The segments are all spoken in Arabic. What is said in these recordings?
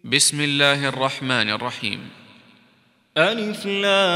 بسم الله الرحمن الرحيم. ألف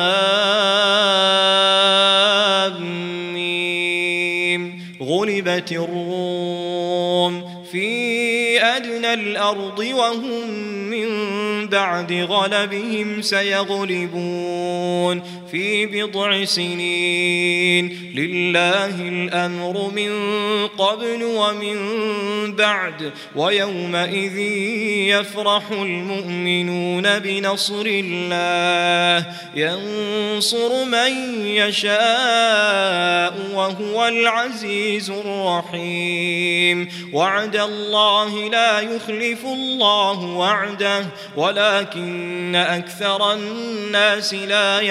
لام ميم. غلبت الروم في أدنى الأرض وهم من بعد غلبهم سيغلبون في بضع سنين. لله الأمر من قبل ومن بعد ويومئذ يفرح المؤمنون بنصر الله ينصر من يشاء وهو العزيز الرحيم. وعد الله لا يخلف الله وعده ولكن أكثر الناس لا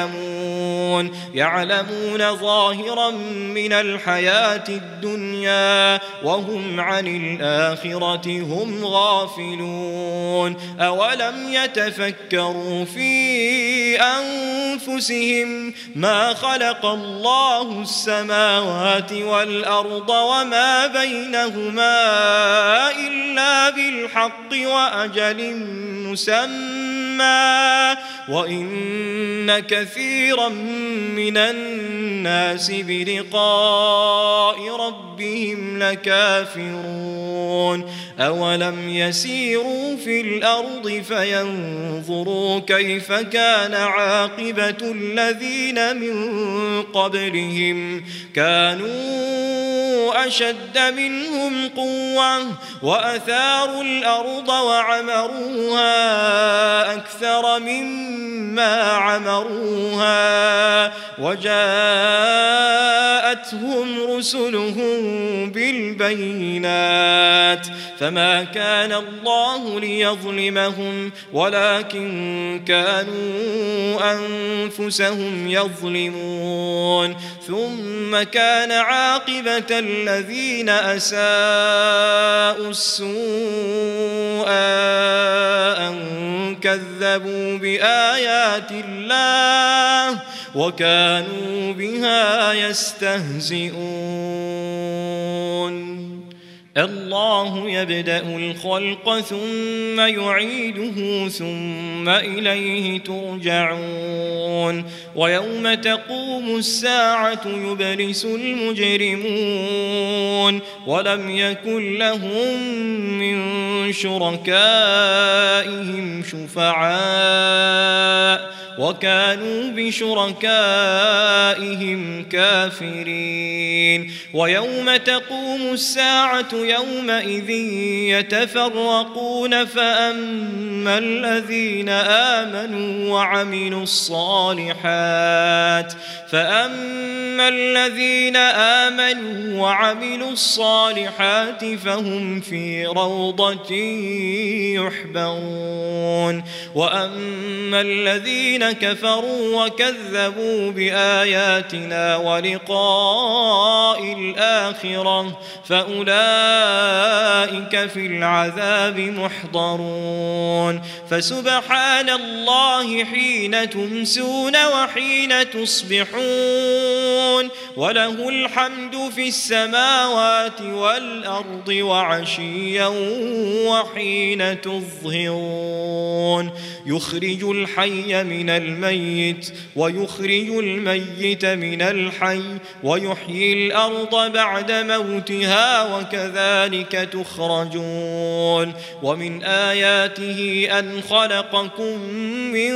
يعلمون ظاهرا من الحياة الدنيا وهم عن الآخرة هم غافلون. أولم يتفكروا في أنفسهم ما خلق الله السماوات والأرض وما بينهما إلا بالحق وأجل مسمى وإن كثيرا من الناس بلقاء ربهم لكافرون. أولم يسيروا في الأرض فينظروا كيف كان عاقبة الذين من قبلهم كانوا أشد منهم قوة وأثاروا الأرض وعمروها أكثر مما عمروها وجاءتهم رسلهم بالبينات فما كان الله ليظلمهم ولكن كانوا أنفسهم يظلمون. ثم كان عاقبة الذين أساءوا السوء أن كذبوا بآيات الله وكانوا بها يستهزئون. الله يبدأ الخلق ثم يعيده ثم إليه ترجعون. ويوم تقوم الساعة يبلس المجرمون ولم يكن لهم من شركائهم شفعاء وكانوا بشركائهم كافرين. ويوم تقوم الساعة يومئذ يتفرقون فأما الذين آمنوا وعملوا الصالحات فهم في روضة يحبرون. وأما الذين كفروا وكذبوا بآياتنا ولقاء الآخرة فأولئك في العذاب محضرون. فسبحان الله حين تمسون وحين تصبحون وله الحمد في السماوات والأرض وعشيا وحين تظهرون. يخرج الحي من الميت ويخرج الميت من الحي ويحيي الأرض بعد موتها وكذلك تخرجون. ومن آياته أن خلقكم من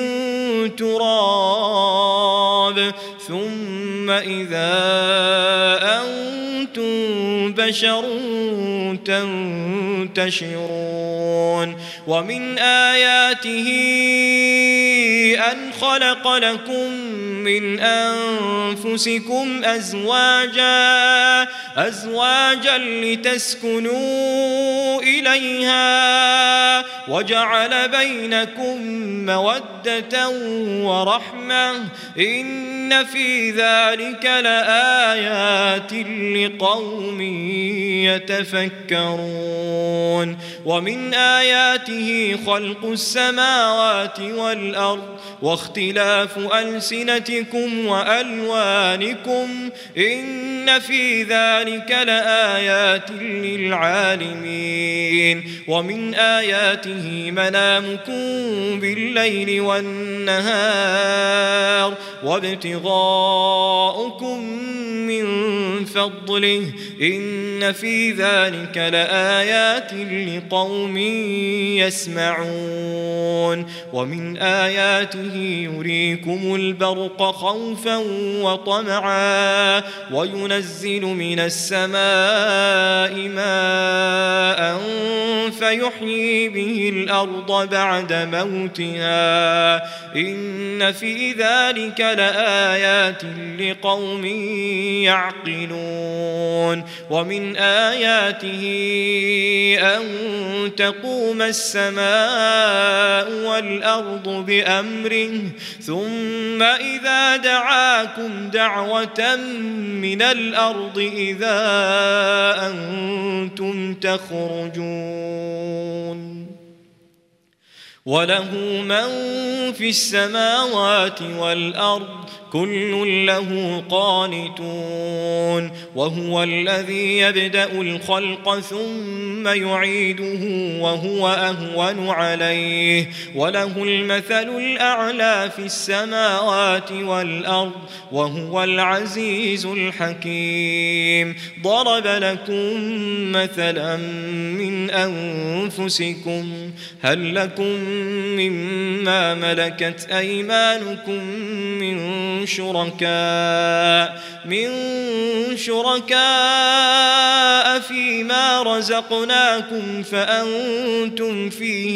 تراب ثم إذا أنتم بشر تنتشرون. ومن آياته أن خلق لكم من أنفسكم أزواجا لتسكنوا إليها وجعل بينكم مودة ورحمة إن إن في ذلك لآيات لقوم يتفكرون ومن آياته خلق السماوات والأرض واختلاف ألسنتكم وألوانكم إن في ذلك لآيات للعالمين ومن آياته منامكم بالليل والنهار وابتغاؤكم من فضله إن في ذلك لآيات لقوم يسمعون ومن آياته يريكم البرق خوفا وطمعا وينزل من السماء ماء فيحيي به الأرض بعد موتها إن في ذلك لآيات لقوم يعقلون ومن آياته أن تقوم السماء والأرض بأمره ثم إذا دعاكم دعوة من الأرض إذا أنتم تخرجون وله من في السماوات والأرض كل له قانتون وهو الذي يبدأ الخلق ثم يعيده وهو أهون عليه وله المثل الأعلى في السماوات والأرض وهو العزيز الحكيم ضرب لكم مثلا من أنفسكم هل لكم مما ملكت أيمانكم من شركاء فيما رزقناكم فأنتم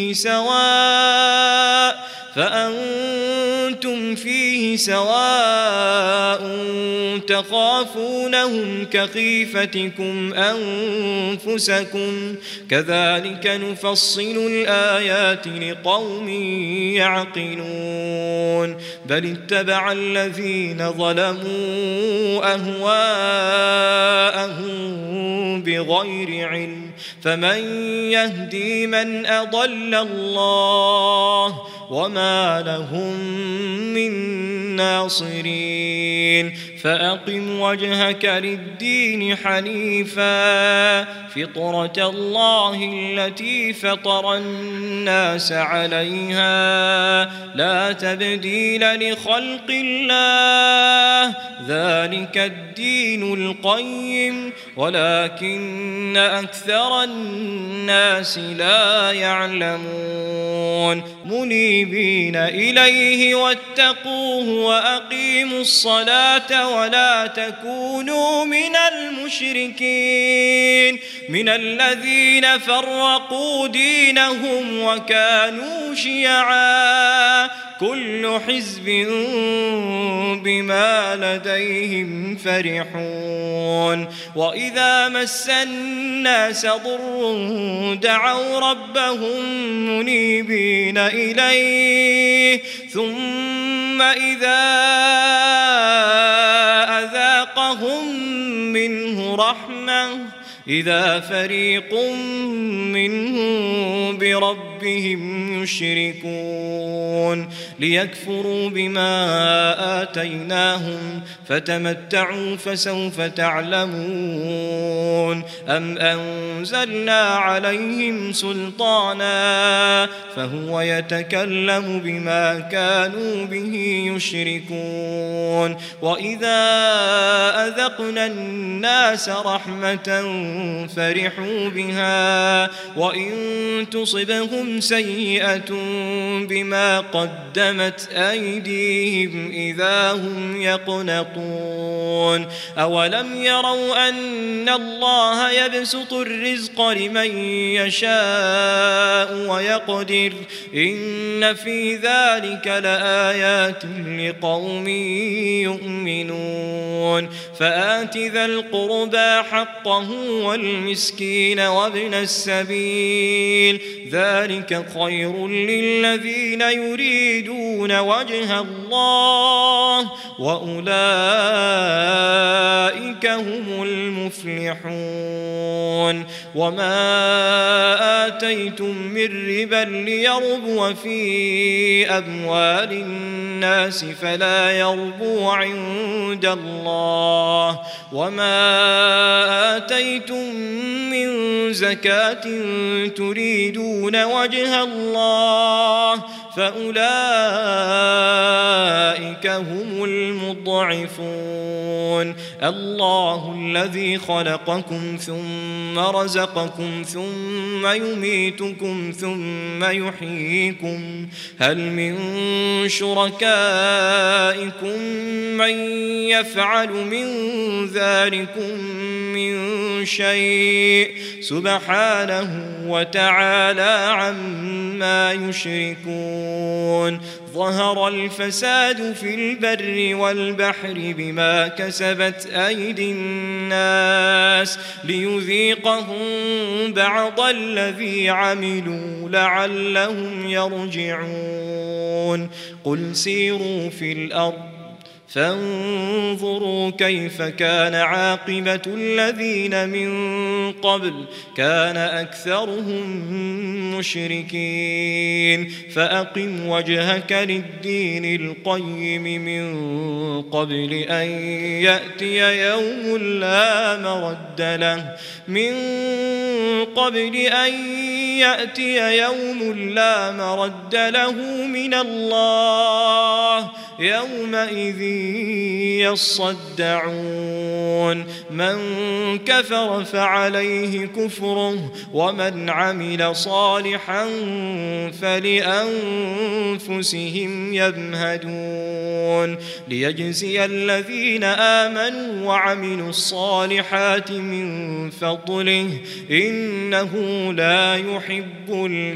فيه سواء تخافونهم كخيفتكم أنفسكم كذلك نفصل الآيات لقوم يعقلون بل اتبع الذين ظلموا أهواءهم بغير علم فمن يهدي من أضل الله وما لهم من ناصرين فأقم وجهك للدين حنيفا فطرة الله التي فطر الناس عليها لا تبديل لخلق الله ذلك الدين القيم ولكن أكثر الناس لا يعلمون منيبين إليه واتقوه وأقيموا الصلاة ولا تكونوا من المشركين من الذين فرقوا دينهم وكانوا شيعا كل حزب بما لديهم فرحون وإذا مس الناس ضر دعوا ربهم منيبين إليه ثم إذا أذاقهم منه رحمة إذا فريق منهم بربهم يشركون ليكفروا بما آتيناهم فتمتعوا فسوف تعلمون أم أنزلنا عليهم سلطانا فهو يتكلم بما كانوا به يشركون وإذا أذقنا الناس رحمة فرحوا بها وإن تصبهم سيئة بما قدمت أيديهم إذا هم يقنطون أولم يروا أن الله يبسط الرزق لمن يشاء ويقدر إن في ذلك لآيات لقوم يؤمنون فآت ذا القربى حقه والمسكين وابن السبيل ذلك خير للذين يريدون وجه الله وأولئك هم المفلحون. وما آتيتم من ربا ليربو في أموال الناس فلا يربو عند الله، وما آتيتم من زكاة تريدون وجه الله فأولئك هم المضعفون. الله الذي خلقكم ثم رزقكم ثم يميتكم ثم يحييكم، هل من شركائكم من يفعل من ذلكم من شيء؟ سبحانه وتعالى عما يشركون. ظهر الفساد في البر والبحر بما كسبت أيدي الناس ليذيقهم بعض الذي عملوا لعلهم يرجعون. قل سيروا في الأرض فانظروا كيف كان عاقبة الذين من قبل، كان أكثرهم مشركين. فأقم وجهك للدين القيم من قبل أن يأتي يوم لا مرد له، من قبل أن يأتي يوم لا مرد له من الله، يومئذ يصدعون. من كفر فعليه كفره، ومن عمل صالحا فلأنفسهم يمهدون. ليجزي الذين آمنوا وعملوا الصالحات من فضله، إنه لا يحب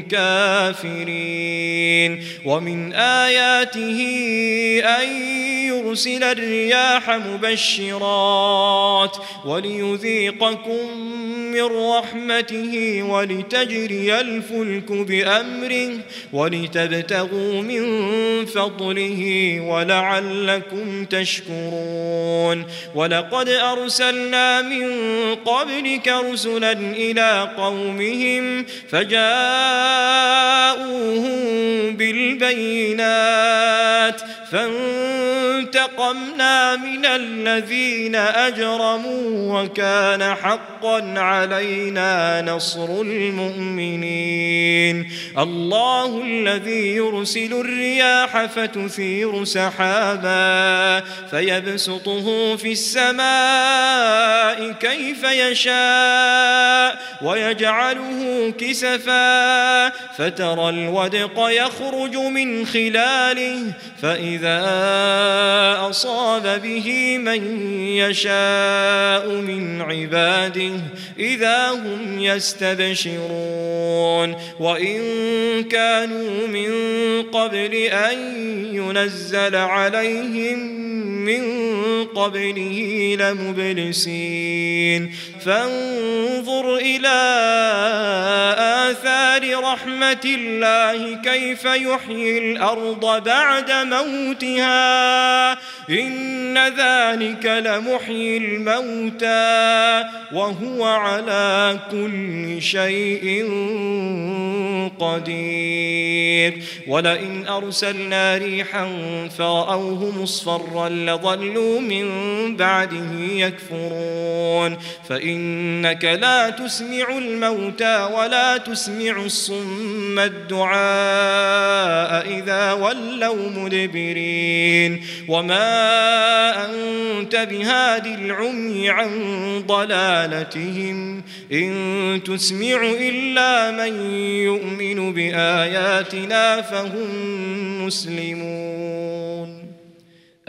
الكافرين. ومن آياته أن يرسل الرياح مبشرات وليذيقكم من رحمته ولتجري الفلك بأمره ولتبتغوا من فضله ولعلكم تشكرون. ولقد أرسلنا من قبلك رسلا إلى قومهم فجاءوهم بالبينات فانتقمنا من الذين أجرموا وكان حقا علينا نصر المؤمنين. الله الذي يرسل الرياح فتثير سحابا فيبسطه في السماء كيف يشاء ويجعله كسفا فترى الودق يخرج من خلاله فإذا أصاب به من يشاء من عباده إذا هم يستبشرون. وإن كانوا من قبل أن ينزل عليهم من قبله لمبلسين. فانظر إلى آثار رحمة الله كيف يحيي الأرض بعد موتها إن ذلك لمحيي الموتى وهو على كل شيء قدير. ولئن أرسلنا ريحا فرأوه مصفرا لظلوا من بعده يكفرون. فإنك لا تسمع الموتى ولا تسمع الصم الدعاء إذا ولوا مدبرين. وما أنت بهاد العمي عن ضلالتهم إن تسمع إلا من يؤمن بآياتنا فهم مسلمون.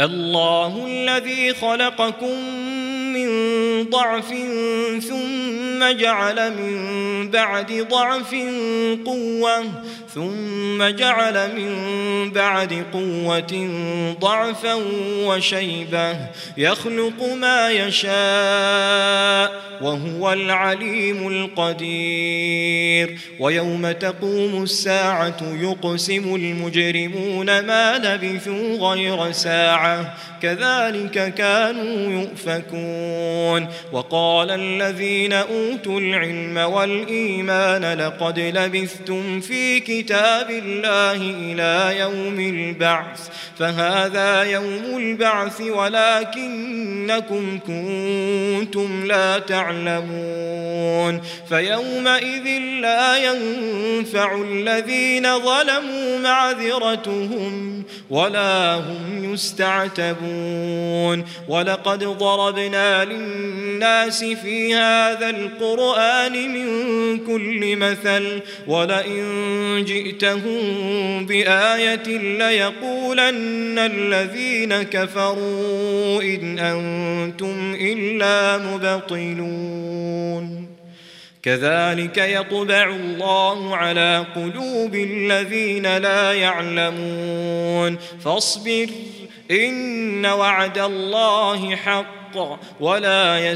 الله الذي خلقكم من ضعف ثم ثم جعل من بعد ضعف قوة ثم جعل من بعد قوة ضعفا وشيبة يخلق ما يشاء وهو العليم القدير ويوم تقوم الساعة يقسم المجرمون ما لبثوا غير ساعة كذلك كانوا يؤفكون وقال الذين أوتوا العلم والإيمان لقد لبثتم في كتاب الله إلى يوم البعث فهذا يوم البعث ولكنكم كنتم لا تعلمون فيومئذ لا ينفع الذين ظلموا معذرتهم ولا هم يستعتبون ولقد ضربنا للناس في هذا القرآن من كل مثل ولئن جئتهم بآية ليقولن الذين كفروا إن أنتم إلا مبطلون كذلك يطبع الله على قلوب الذين لا يعلمون فاصبر إن وعد الله حق ولا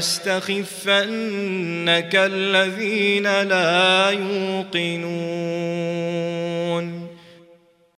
يستخفنك الذين لا يوقنون